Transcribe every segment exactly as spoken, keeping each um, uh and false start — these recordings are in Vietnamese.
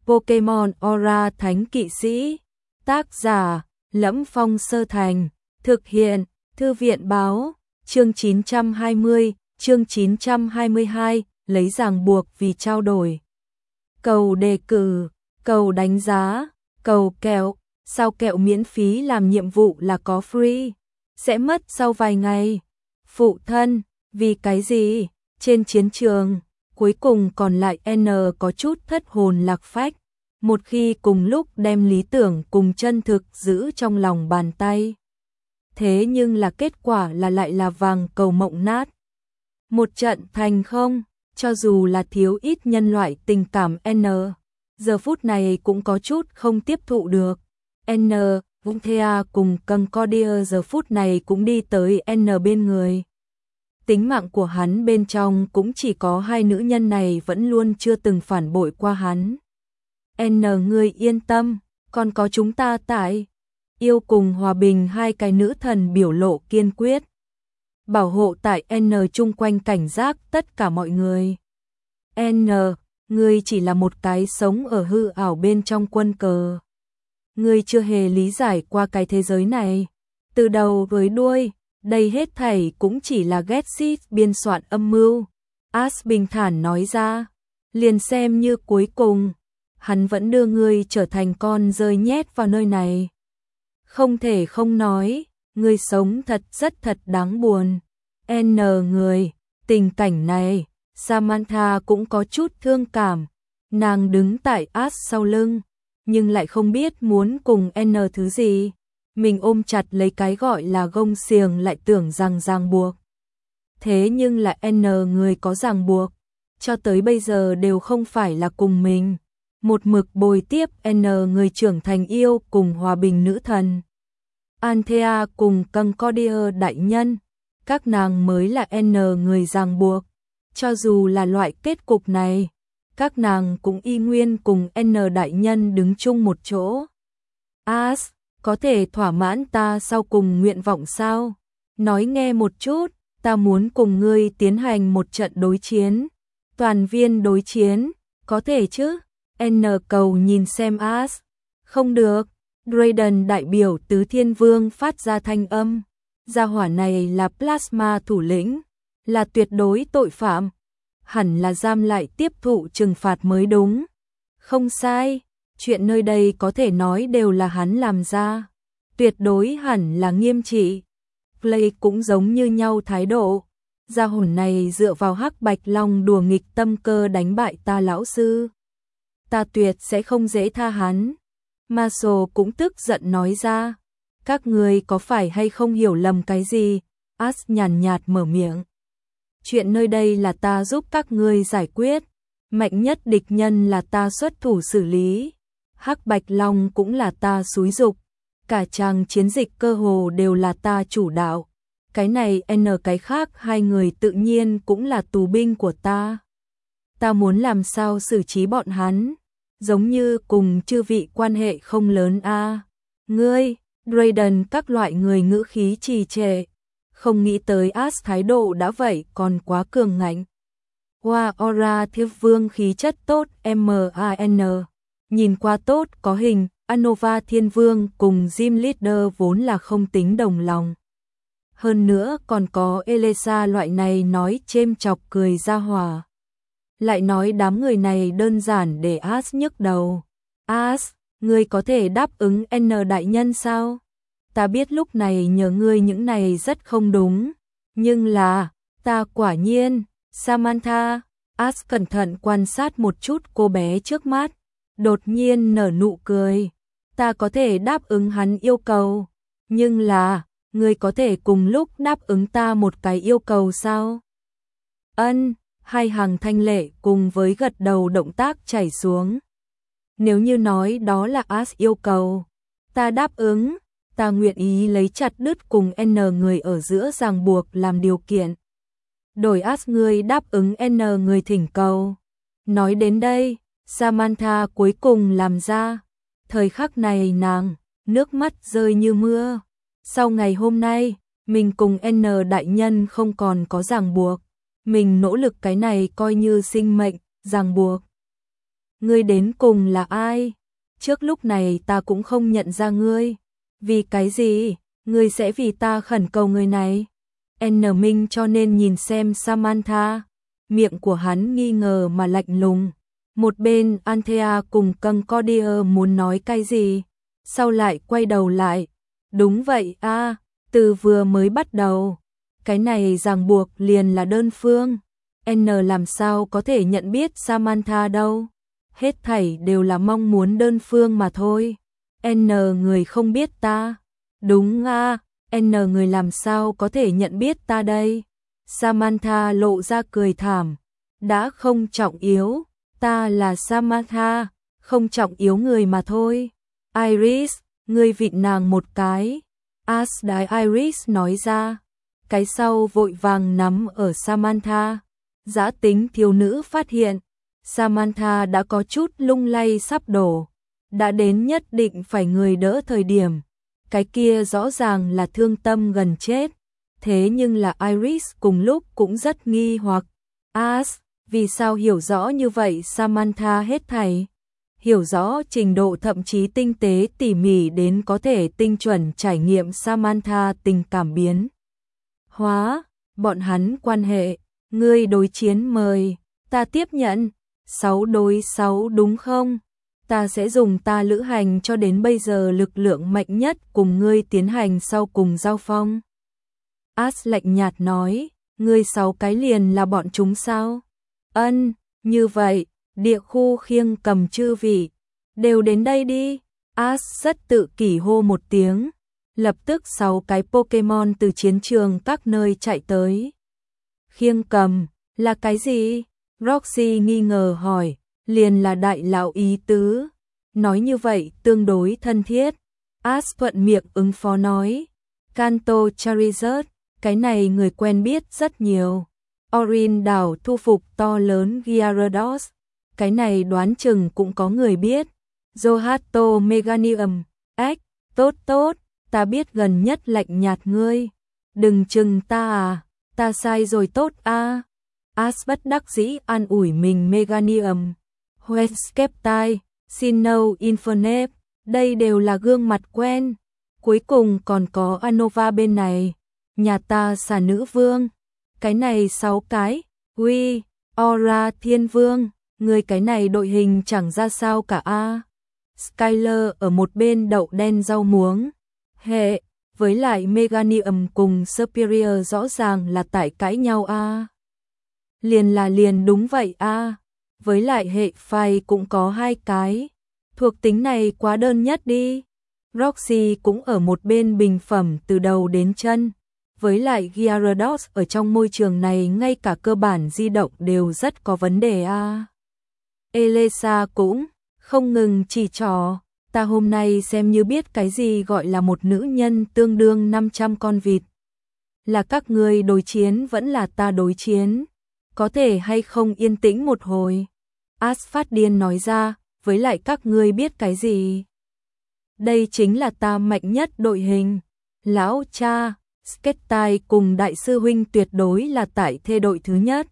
Pokemon Aura Thánh Kỵ Sĩ. Tác giả: Lẫm Phong Sơ Thành. Thực hiện: Thư viện báo. Chương chín trăm hai mươi, chương chín trăm hai mươi hai, lấy ràng buộc vì trao đổi. Cầu đề cử, cầu đánh giá, cầu kẹo. Sao kẹo miễn phí làm nhiệm vụ là có free? Sẽ mất sau vài ngày. Phụ thân, vì cái gì? Trên chiến trường, cuối cùng còn lại N có chút thất hồn lạc phách. Một khi cùng lúc đem lý tưởng cùng chân thực giữ trong lòng bàn tay. Thế nhưng là kết quả là lại là vàng cầu mộng nát. Một trận thành không, cho dù là thiếu ít nhân loại tình cảm N, giờ phút này cũng có chút không tiếp thụ được. N, Vunthea cùng Concordia giờ phút này cũng đi tới N bên người. Tính mạng của hắn bên trong cũng chỉ có hai nữ nhân này vẫn luôn chưa từng phản bội qua hắn. N, ngươi yên tâm, còn có chúng ta tại. Yêu cùng hòa bình hai cái nữ thần biểu lộ kiên quyết. Bảo hộ tại N chung quanh cảnh giác tất cả mọi người. N, ngươi chỉ là một cái sống ở hư ảo bên trong quân cờ. Ngươi chưa hề lý giải qua cái thế giới này. Từ đầu với đuôi, đây hết thảy cũng chỉ là Getsit biên soạn âm mưu. As bình thản nói ra. Liền xem như cuối cùng, hắn vẫn đưa ngươi trở thành con rơi nhét vào nơi này. Không thể không nói, ngươi sống thật rất thật đáng buồn. N người, tình cảnh này, Samantha cũng có chút thương cảm. Nàng đứng tại As sau lưng, nhưng lại không biết muốn cùng N thứ gì. Mình ôm chặt lấy cái gọi là gông xiềng lại tưởng rằng ràng buộc. Thế nhưng là N người có ràng buộc, cho tới bây giờ đều không phải là cùng mình. Một mực bồi tiếp N người trưởng thành yêu cùng hòa bình nữ thần. Anthea cùng Concordia đại nhân, các nàng mới là N người ràng buộc. Cho dù là loại kết cục này, các nàng cũng y nguyên cùng N đại nhân đứng chung một chỗ. As, có thể thỏa mãn ta sau cùng nguyện vọng sao? Nói nghe một chút, ta muốn cùng ngươi tiến hành một trận đối chiến. Toàn viên đối chiến, có thể chứ? N cầu nhìn xem As. Không được. Drayden đại biểu Tứ Thiên Vương phát ra thanh âm. Gia hỏa này là plasma thủ lĩnh, là tuyệt đối tội phạm. Hẳn là giam lại tiếp thụ trừng phạt mới đúng. Không sai, chuyện nơi đây có thể nói đều là hắn làm ra. Tuyệt đối hẳn là nghiêm trị. Play cũng giống như nhau thái độ. Gia hỏa này dựa vào hắc bạch long đùa nghịch tâm cơ đánh bại ta lão sư. Ta tuyệt sẽ không dễ tha hắn. Marshall cũng tức giận nói ra. Các người có phải hay không hiểu lầm cái gì? As nhàn nhạt mở miệng. Chuyện nơi đây là ta giúp các ngươi giải quyết. Mạnh nhất địch nhân là ta xuất thủ xử lý. Hắc Bạch Long cũng là ta xúi dục. Cả trang chiến dịch cơ hồ đều là ta chủ đạo. Cái này n cái khác hai người tự nhiên cũng là tù binh của ta. Ta muốn làm sao xử trí bọn hắn. Giống như cùng chư vị quan hệ không lớn a. À. Ngươi, Drayden các loại người ngữ khí trì trệ. Không nghĩ tới As thái độ đã vậy còn quá cường ngạnh. Hoa wow, Aura Thiếp Vương khí chất tốt man. Nhìn qua tốt có hình, Anova Thiên Vương cùng Gym Leader vốn là không tính đồng lòng. Hơn nữa còn có Elesa loại này nói chêm chọc cười ra hòa. Lại nói đám người này đơn giản để As nhức đầu. As, ngươi có thể đáp ứng N đại nhân sao? Ta biết lúc này nhờ ngươi những này rất không đúng. Nhưng là, ta quả nhiên, Samantha. As cẩn thận quan sát một chút cô bé trước mắt. Đột nhiên nở nụ cười. Ta có thể đáp ứng hắn yêu cầu. Nhưng là, ngươi có thể cùng lúc đáp ứng ta một cái yêu cầu sao? Ân. Hai hàng thanh lệ cùng với gật đầu động tác chảy xuống. Nếu như nói đó là As yêu cầu, ta đáp ứng, ta nguyện ý lấy chặt đứt cùng N người ở giữa ràng buộc làm điều kiện. Đổi As người đáp ứng N người thỉnh cầu. Nói đến đây, Samantha cuối cùng làm ra. Thời khắc này nàng, nước mắt rơi như mưa. Sau ngày hôm nay, mình cùng N đại nhân không còn có ràng buộc. Mình nỗ lực cái này coi như sinh mệnh, ràng buộc. ngươi đến cùng là ai? Trước lúc này ta cũng không nhận ra ngươi. Vì cái gì? Ngươi sẽ vì ta khẩn cầu người này? N Minh cho nên nhìn xem Samantha. Miệng của hắn nghi ngờ mà lạnh lùng. Một bên Anthea cùng Concordia muốn nói cái gì, sau lại quay đầu lại. Đúng vậy a, à, từ vừa mới bắt đầu, cái này ràng buộc liền là đơn phương. N làm sao có thể nhận biết Samantha đâu. Hết thảy đều là mong muốn đơn phương mà thôi. N người không biết ta. Đúng a, à, N người làm sao có thể nhận biết ta đây. Samantha lộ ra cười thảm. Đã không trọng yếu. Ta là Samantha, không trọng yếu người mà thôi. Iris, ngươi vịn nàng một cái. As đái Iris nói ra. Cái sau vội vàng nắm ở Samantha. Dã tính thiếu nữ phát hiện. Samantha đã có chút lung lay sắp đổ. Đã đến nhất định phải người đỡ thời điểm. Cái kia rõ ràng là thương tâm gần chết. Thế nhưng là Iris cùng lúc cũng rất nghi hoặc. As, vì sao hiểu rõ như vậy Samantha hết thảy? Hiểu rõ trình độ thậm chí tinh tế tỉ mỉ đến có thể tinh chuẩn trải nghiệm Samantha tình cảm biến hóa, bọn hắn quan hệ, ngươi đối chiến mời, ta tiếp nhận, sáu đối sáu đúng không? Ta sẽ dùng ta lữ hành cho đến bây giờ lực lượng mạnh nhất cùng ngươi tiến hành sau cùng giao phong. As lạnh nhạt nói, ngươi sáu cái liền là bọn chúng sao? Ân, như vậy, địa khu khiêng cầm chư vị, đều đến đây đi. As rất tự kỷ hô một tiếng, lập tức sáu cái Pokemon từ chiến trường các nơi chạy tới. Khiêng cầm, là cái gì? Roxy nghi ngờ hỏi, liền là đại lão ý tứ. Nói như vậy tương đối thân thiết. As thuận miệng ứng phó nói, Kanto Charizard, cái này người quen biết rất nhiều. Orin đảo thu phục to lớn Gyarados, cái này đoán chừng cũng có người biết. Zohato Meganium, ếch, tốt tốt, ta biết gần nhất lạnh nhạt ngươi. Đừng chừng ta à, ta sai rồi tốt a. À. As bất đắc dĩ an ủi mình Meganium. Hoeskeptile, Sinnoh Infernape, đây đều là gương mặt quen. Cuối cùng còn có Anova bên này, nhà ta xà nữ vương. Cái này sáu cái, uy, Aura Thiên Vương, người cái này đội hình chẳng ra sao cả a. Skyler ở một bên đậu đen rau muống. Hệ, với lại Meganium cùng Superior rõ ràng là tại cãi nhau a. Liền là liền đúng vậy a. Với lại hệ phai cũng có hai cái. Thuộc tính này quá đơn nhất đi. Roxy cũng ở một bên bình phẩm từ đầu đến chân. Với lại Gyarados ở trong môi trường này ngay cả cơ bản di động đều rất có vấn đề a. À. Elesa cũng không ngừng chỉ trỏ, ta hôm nay xem như biết cái gì gọi là một nữ nhân tương đương năm trăm con vịt. Là các ngươi đối chiến vẫn là ta đối chiến, có thể hay không yên tĩnh một hồi. As phát điên nói ra, với lại các ngươi biết cái gì? Đây chính là ta mạnh nhất đội hình. Lão cha, Skettai cùng đại sư huynh tuyệt đối là tại thê đội thứ nhất.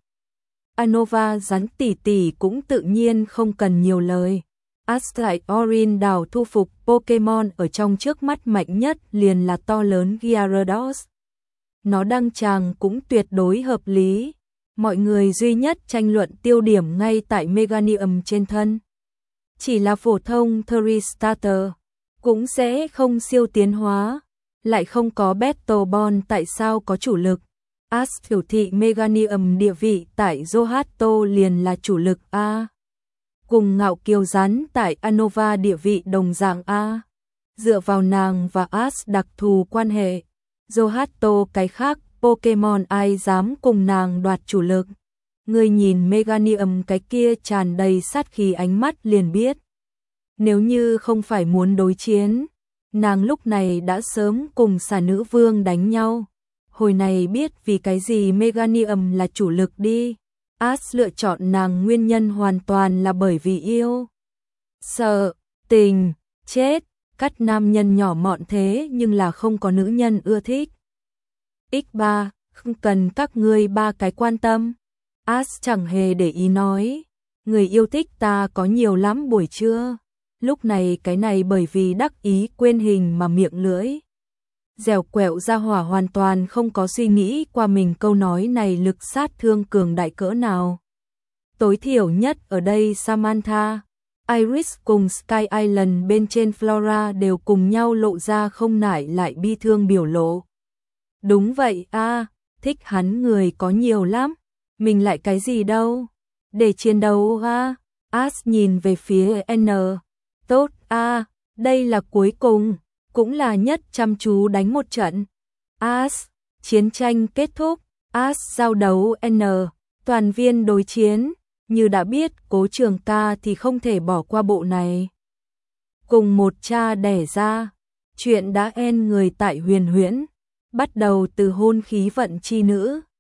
Anova rắn tỉ tỉ cũng tự nhiên không cần nhiều lời. Astai Orin đào thu phục Pokemon ở trong trước mắt mạnh nhất liền là to lớn Gyarados. Nó đăng tràng cũng tuyệt đối hợp lý. Mọi người duy nhất tranh luận tiêu điểm ngay tại Meganium trên thân. Chỉ là phổ thông Third Starter, cũng sẽ không siêu tiến hóa. Lại không có Battle Ball tại sao có chủ lực. As biểu thị Meganium địa vị tại Zohato liền là chủ lực A. Cùng ngạo kiều rắn tại Anova địa vị đồng dạng A. Dựa vào nàng và As đặc thù quan hệ, Zohato cái khác Pokemon ai dám cùng nàng đoạt chủ lực. Người nhìn Meganium cái kia tràn đầy sát khí ánh mắt liền biết. Nếu như không phải muốn đối chiến, nàng lúc này đã sớm cùng xà nữ vương đánh nhau. Hồi này biết vì cái gì Meganium là chủ lực đi. As lựa chọn nàng nguyên nhân hoàn toàn là bởi vì yêu. Sợ, tình, chết, cắt nam nhân nhỏ mọn thế nhưng là không có nữ nhân ưa thích. ích ba, không cần các ngươi ba cái quan tâm. As chẳng hề để ý nói. người yêu thích ta có nhiều lắm buổi trưa. Lúc này cái này bởi vì đắc ý quên hình mà miệng lưỡi dẻo quẹo ra hỏa hoàn toàn không có suy nghĩ qua mình câu nói này lực sát thương cường đại cỡ nào. Tối thiểu nhất ở đây Samantha, Iris cùng Sky Island bên trên Flora đều cùng nhau lộ ra không nại lại bi thương biểu lộ. Đúng vậy a, à, thích hắn người có nhiều lắm, mình lại cái gì đâu, để chiến đấu a. À. As nhìn về phía N, tốt a, à, đây là cuối cùng, cũng là nhất chăm chú đánh một trận. As, chiến tranh kết thúc, As giao đấu N, toàn viên đối chiến, như đã biết Cố Trường Ca thì không thể bỏ qua bộ này. Cùng một cha đẻ ra, chuyện đã en người tại Huyền Huyễn, bắt đầu từ hôn khí vận chi nữ.